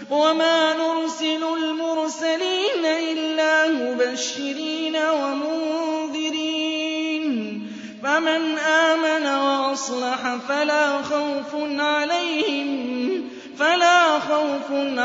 وَمَا نُرْسِلُ الْمُرْسَلِينَ إِلَّا مُبَشِّرِينَ وَمُنذِرِينَ ۖ فَمَنْ آمَنَ وَأَصْلَحَ فَلَا خَوْفٌ